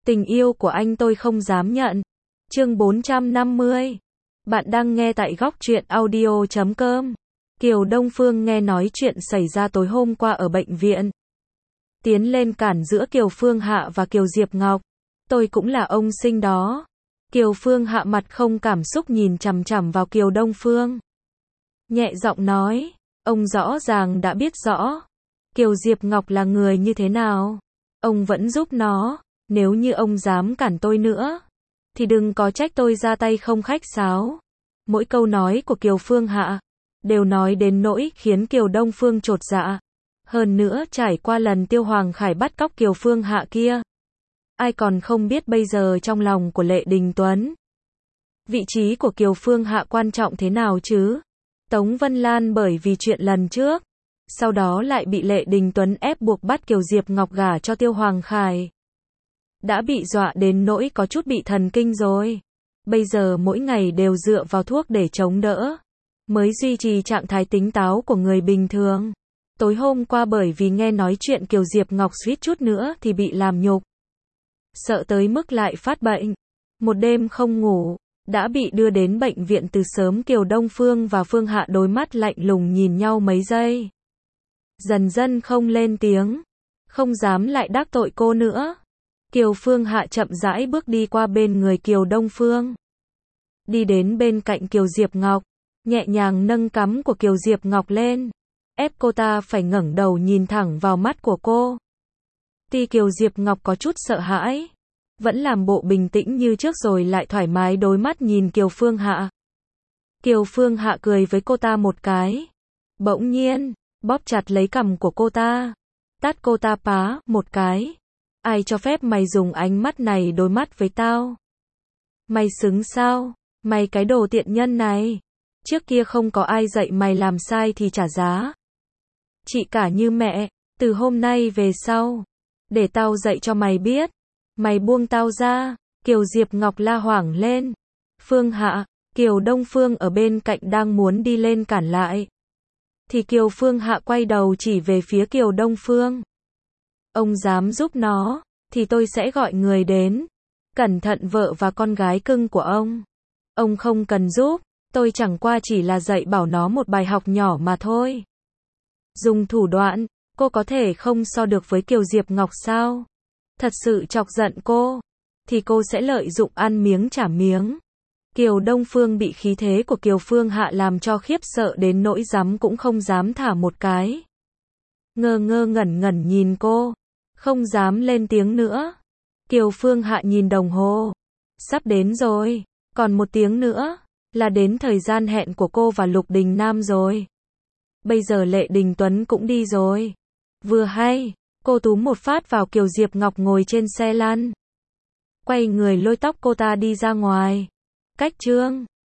Tình yêu của anh tôi không dám nhận. Chương 450. Bạn đang nghe tại góc truyện audio.com. Kiều Đông Phương nghe nói chuyện xảy ra tối hôm qua ở bệnh viện. Tiến lên cản giữa Kiều Phương Hạ và Kiều Diệp Ngọc. Tôi cũng là ông sinh đó. Kiều Phương Hạ mặt không cảm xúc nhìn chằm chằm vào Kiều Đông Phương. Nhẹ giọng nói, ông rõ ràng đã biết rõ. Kiều Diệp Ngọc là người như thế nào. Ông vẫn giúp nó. Nếu như ông dám cản tôi nữa, thì đừng có trách tôi ra tay không khách sáo. Mỗi câu nói của Kiều Phương Hạ đều nói đến nỗi khiến Kiều Đông Phương chột dạ. Hơn nữa trải qua lần Tiêu Hoàng Khải bắt cóc Kiều Phương Hạ kia, ai còn không biết bây giờ trong lòng của Lệ Đình Tuấn, vị trí của Kiều Phương Hạ quan trọng thế nào chứ. Tống Vân Lan bởi vì chuyện lần trước, sau đó lại bị Lệ Đình Tuấn ép buộc bắt Kiều Diệp Ngọc gả cho Tiêu Hoàng Khải. Đã bị dọa đến nỗi có chút bị thần kinh rồi. Bây giờ mỗi ngày đều dựa vào thuốc để chống đỡ, mới duy trì trạng thái tỉnh táo của người bình thường. Tối hôm qua bởi vì nghe nói chuyện Kiều Diệp Ngọc suýt chút nữa thì bị làm nhục. Sợ tới mức lại phát bệnh. Một đêm không ngủ, đã bị đưa đến bệnh viện từ sớm. Kiều Đông Phương và Phương Hạ đôi mắt lạnh lùng nhìn nhau mấy giây. Dần dần không lên tiếng, không dám lại đắc tội cô nữa. Kiều Phương Hạ chậm rãi bước đi qua bên người Kiều Đông Phương. Đi đến bên cạnh Kiều Diệp Ngọc, nhẹ nhàng nâng cằm của Kiều Diệp Ngọc lên, ép cô ta phải ngẩng đầu nhìn thẳng vào mắt của cô. Tuy Kiều Diệp Ngọc có chút sợ hãi, vẫn làm bộ bình tĩnh như trước rồi lại thoải mái đối mắt nhìn Kiều Phương Hạ. Kiều Phương Hạ cười với cô ta một cái, bỗng nhiên bóp chặt lấy cằm của cô ta, tát cô ta pá một cái. Ai cho phép mày dùng ánh mắt này đối mắt với tao? Mày xứng sao? Mày cái đồ tiện nhân này. Trước kia không có ai dạy mày làm sai thì trả giá. Chị cả như mẹ, từ hôm nay về sau, để tao dạy cho mày biết. Mày buông tao ra. Kiều Diệp Ngọc la hoảng lên. Phương Hạ, Kiều Đông Phương ở bên cạnh đang muốn đi lên cản lại, thì Kiều Phương Hạ quay đầu chỉ về phía Kiều Đông Phương. Ông dám giúp nó, thì tôi sẽ gọi người đến. Cẩn thận vợ và con gái cưng của ông. Ông không cần giúp, tôi chẳng qua chỉ là dạy bảo nó một bài học nhỏ mà thôi. Dùng thủ đoạn, cô có thể không so được với Kiều Diệp Ngọc sao? Thật sự chọc giận cô, thì cô sẽ lợi dụng ăn miếng trả miếng. Kiều Đông Phương bị khí thế của Kiều Phương Hạ làm cho khiếp sợ đến nỗi dám cũng không dám thả một cái. Ngơ ngơ ngẩn ngẩn nhìn cô, không dám lên tiếng nữa. Kiều Phương Hạ nhìn đồng hồ. Sắp đến rồi, còn 1 tiếng nữa, là đến thời gian hẹn của cô và Lục Đình Nam rồi. Bây giờ Lệ Đình Tuấn cũng đi rồi. Vừa hay, cô túm một phát vào Kiều Diệp Ngọc ngồi trên xe lăn. Quay người lôi tóc cô ta đi ra ngoài. Cách chương